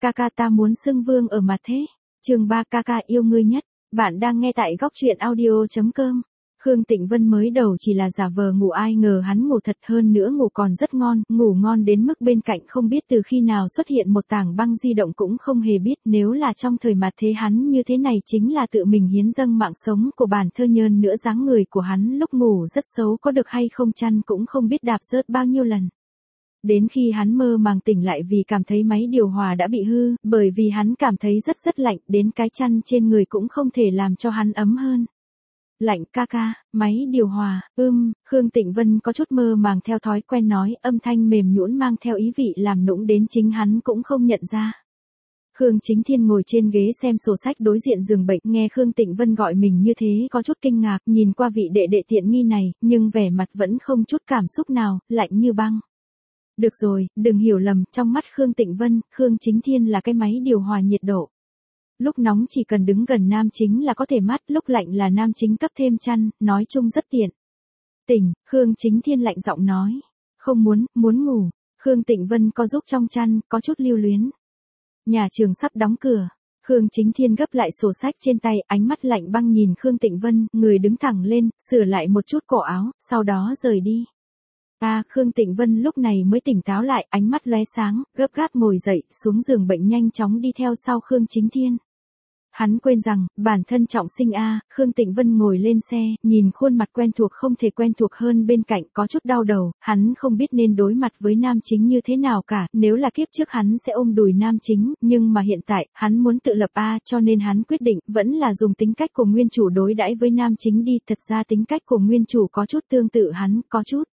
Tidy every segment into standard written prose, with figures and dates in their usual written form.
ca ca ta muốn xưng vương ở mặt thế. Chương 3 ca ca yêu ngươi nhất. Bạn đang nghe tại góc truyện audio.com. Khương Tịnh Vân mới đầu chỉ là giả vờ ngủ, ai ngờ hắn ngủ thật, hơn nữa ngủ còn rất ngon, ngủ ngon đến mức bên cạnh không biết từ khi nào xuất hiện một tảng băng di động cũng không hề biết, nếu là trong thời mặt thế hắn như thế này chính là tự mình hiến dâng mạng sống của bản thân. Hơn nữa dáng người của hắn lúc ngủ rất xấu, có được hay không chăn cũng không biết đạp rớt bao nhiêu lần. Đến khi hắn mơ màng tỉnh lại vì cảm thấy máy điều hòa đã bị hư, bởi vì hắn cảm thấy rất lạnh, đến cái chăn trên người cũng không thể làm cho hắn ấm hơn. Lạnh ca ca, máy điều hòa, Khương Tịnh Vân có chút mơ màng theo thói quen nói, âm thanh mềm nhũn mang theo ý vị làm nũng đến chính hắn cũng không nhận ra. Khương Chính Thiên ngồi trên ghế xem sổ sách đối diện giường bệnh, nghe Khương Tịnh Vân gọi mình như thế có chút kinh ngạc, nhìn qua vị đệ đệ tiện nghi này, nhưng vẻ mặt vẫn không chút cảm xúc nào, lạnh như băng. Được rồi, đừng hiểu lầm, trong mắt Khương Tịnh Vân, Khương Chính Thiên là cái máy điều hòa nhiệt độ. Lúc nóng chỉ cần đứng gần nam chính là có thể mát, lúc lạnh là nam chính cấp thêm chăn, nói chung rất tiện. Tỉnh, Khương Chính Thiên lạnh giọng nói. Không muốn ngủ. Khương Tịnh Vân co giúp trong chăn, có chút lưu luyến. Nhà trường sắp đóng cửa. Khương Chính Thiên gấp lại sổ sách trên tay, ánh mắt lạnh băng nhìn Khương Tịnh Vân, người đứng thẳng lên, sửa lại một chút cổ áo, sau đó rời đi. Khương Tịnh Vân lúc này mới tỉnh táo lại, ánh mắt lóe sáng, gấp gáp ngồi dậy, xuống giường bệnh nhanh chóng đi theo sau Khương Chính Thiên. Hắn quên rằng, bản thân trọng sinh Khương Tịnh Vân ngồi lên xe, nhìn khuôn mặt quen thuộc không thể quen thuộc hơn bên cạnh, có chút đau đầu, hắn không biết nên đối mặt với nam chính như thế nào cả, nếu là kiếp trước hắn sẽ ôm đùi nam chính, nhưng mà hiện tại, hắn muốn tự lập cho nên hắn quyết định, vẫn là dùng tính cách của nguyên chủ đối đãi với nam chính đi, thật ra tính cách của nguyên chủ có chút tương tự hắn, có chút.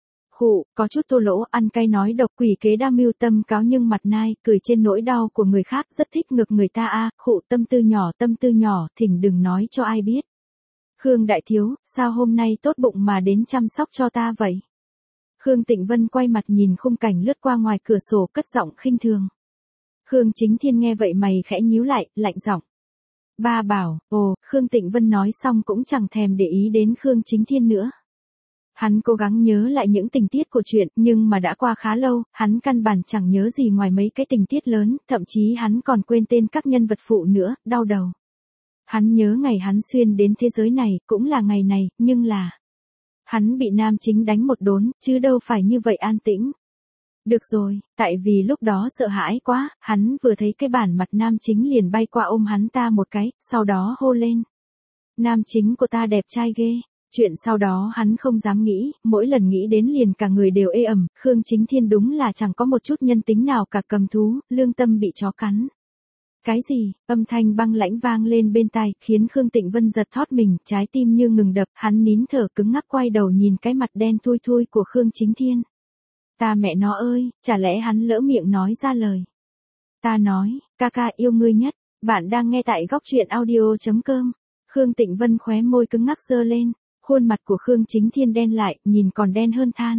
Có chút thô lỗ, ăn cay nói độc, quỷ kế đa mưu, tâm cáo nhưng mặt nai, cười trên nỗi đau của người khác, rất thích ngược người ta tâm tư nhỏ, thỉnh đừng nói cho ai biết. Khương đại thiếu, sao hôm nay tốt bụng mà đến chăm sóc cho ta vậy? Khương Tịnh Vân quay mặt nhìn khung cảnh lướt qua ngoài cửa sổ, cất giọng khinh thường. Khương Chính Thiên nghe vậy mày khẽ nhíu lại, lạnh giọng. Ba bảo, Khương Tịnh Vân nói xong cũng chẳng thèm để ý đến Khương Chính Thiên nữa. Hắn cố gắng nhớ lại những tình tiết của chuyện, nhưng mà đã qua khá lâu, hắn căn bản chẳng nhớ gì ngoài mấy cái tình tiết lớn, thậm chí hắn còn quên tên các nhân vật phụ nữa, đau đầu. Hắn nhớ ngày hắn xuyên đến thế giới này, cũng là ngày này, nhưng là hắn bị nam chính đánh một đốn, chứ đâu phải như vậy an tĩnh. Được rồi, tại vì lúc đó sợ hãi quá, hắn vừa thấy cái bản mặt nam chính liền bay qua ôm hắn ta một cái, sau đó hô lên. Nam chính của ta đẹp trai ghê. Chuyện sau đó hắn không dám nghĩ, mỗi lần nghĩ đến liền cả người đều ê ẩm, Khương Chính Thiên đúng là chẳng có một chút nhân tính nào cả, cầm thú, lương tâm bị chó cắn. Cái gì? Âm thanh băng lãnh vang lên bên tai, khiến Khương Tịnh Vân giật thót mình, trái tim như ngừng đập, hắn nín thở cứng ngắc quay đầu nhìn cái mặt đen thui thui của Khương Chính Thiên. Ta mẹ nó ơi, chả lẽ hắn lỡ miệng nói ra lời. Ta nói, ca ca yêu ngươi nhất, bạn đang nghe tại góc truyện audio.com. Khương Tịnh Vân khóe môi cứng ngắc giơ lên. Khuôn mặt của Khương Chính Thiên đen lại, nhìn còn đen hơn than.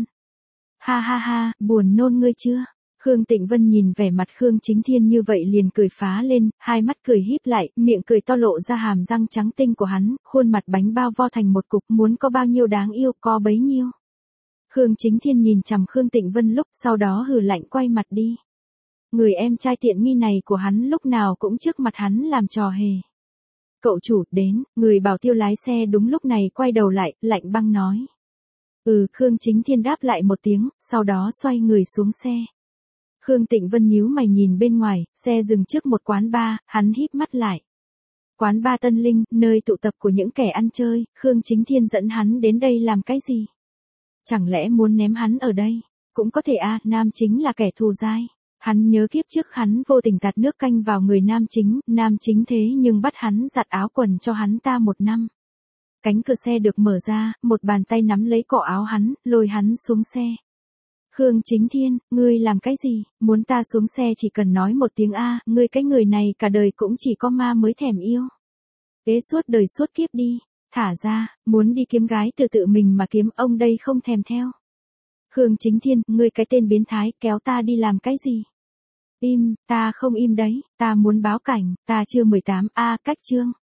Ha, buồn nôn ngươi chưa? Khương Tịnh Vân nhìn vẻ mặt Khương Chính Thiên như vậy liền cười phá lên, hai mắt cười híp lại, miệng cười to lộ ra hàm răng trắng tinh của hắn, khuôn mặt bánh bao vo thành một cục, muốn có bao nhiêu đáng yêu có bấy nhiêu. Khương Chính Thiên nhìn chằm Khương Tịnh Vân lúc sau đó hừ lạnh quay mặt đi. Người em trai tiện nghi này của hắn lúc nào cũng trước mặt hắn làm trò hề. Cậu chủ, đến, người bảo tiêu lái xe đúng lúc này quay đầu lại, lạnh băng nói. Khương Chính Thiên đáp lại một tiếng, sau đó xoay người xuống xe. Khương Tịnh Vân nhíu mày nhìn bên ngoài, xe dừng trước một quán bar, hắn híp mắt lại. Quán bar Tân Linh, nơi tụ tập của những kẻ ăn chơi, Khương Chính Thiên dẫn hắn đến đây làm cái gì? Chẳng lẽ muốn ném hắn ở đây? Cũng có thể nam chính là kẻ thù dai. Hắn nhớ kiếp trước hắn vô tình tạt nước canh vào người nam chính thế nhưng bắt hắn giặt áo quần cho hắn ta 1 năm. Cánh cửa xe được mở ra, một bàn tay nắm lấy cổ áo hắn, lôi hắn xuống xe. Khương Chính Thiên, ngươi làm cái gì? Muốn ta xuống xe chỉ cần nói một tiếng ngươi cái người này cả đời cũng chỉ có ma mới thèm yêu. Kế suốt đời suốt kiếp đi, thả ra, muốn đi kiếm gái tự mình mà kiếm, ông đây không thèm theo. Khương Chính Thiên, ngươi cái tên biến thái, kéo ta đi làm cái gì? Im, ta không im đấy, ta muốn báo cảnh, ta chưa 18 cách chương.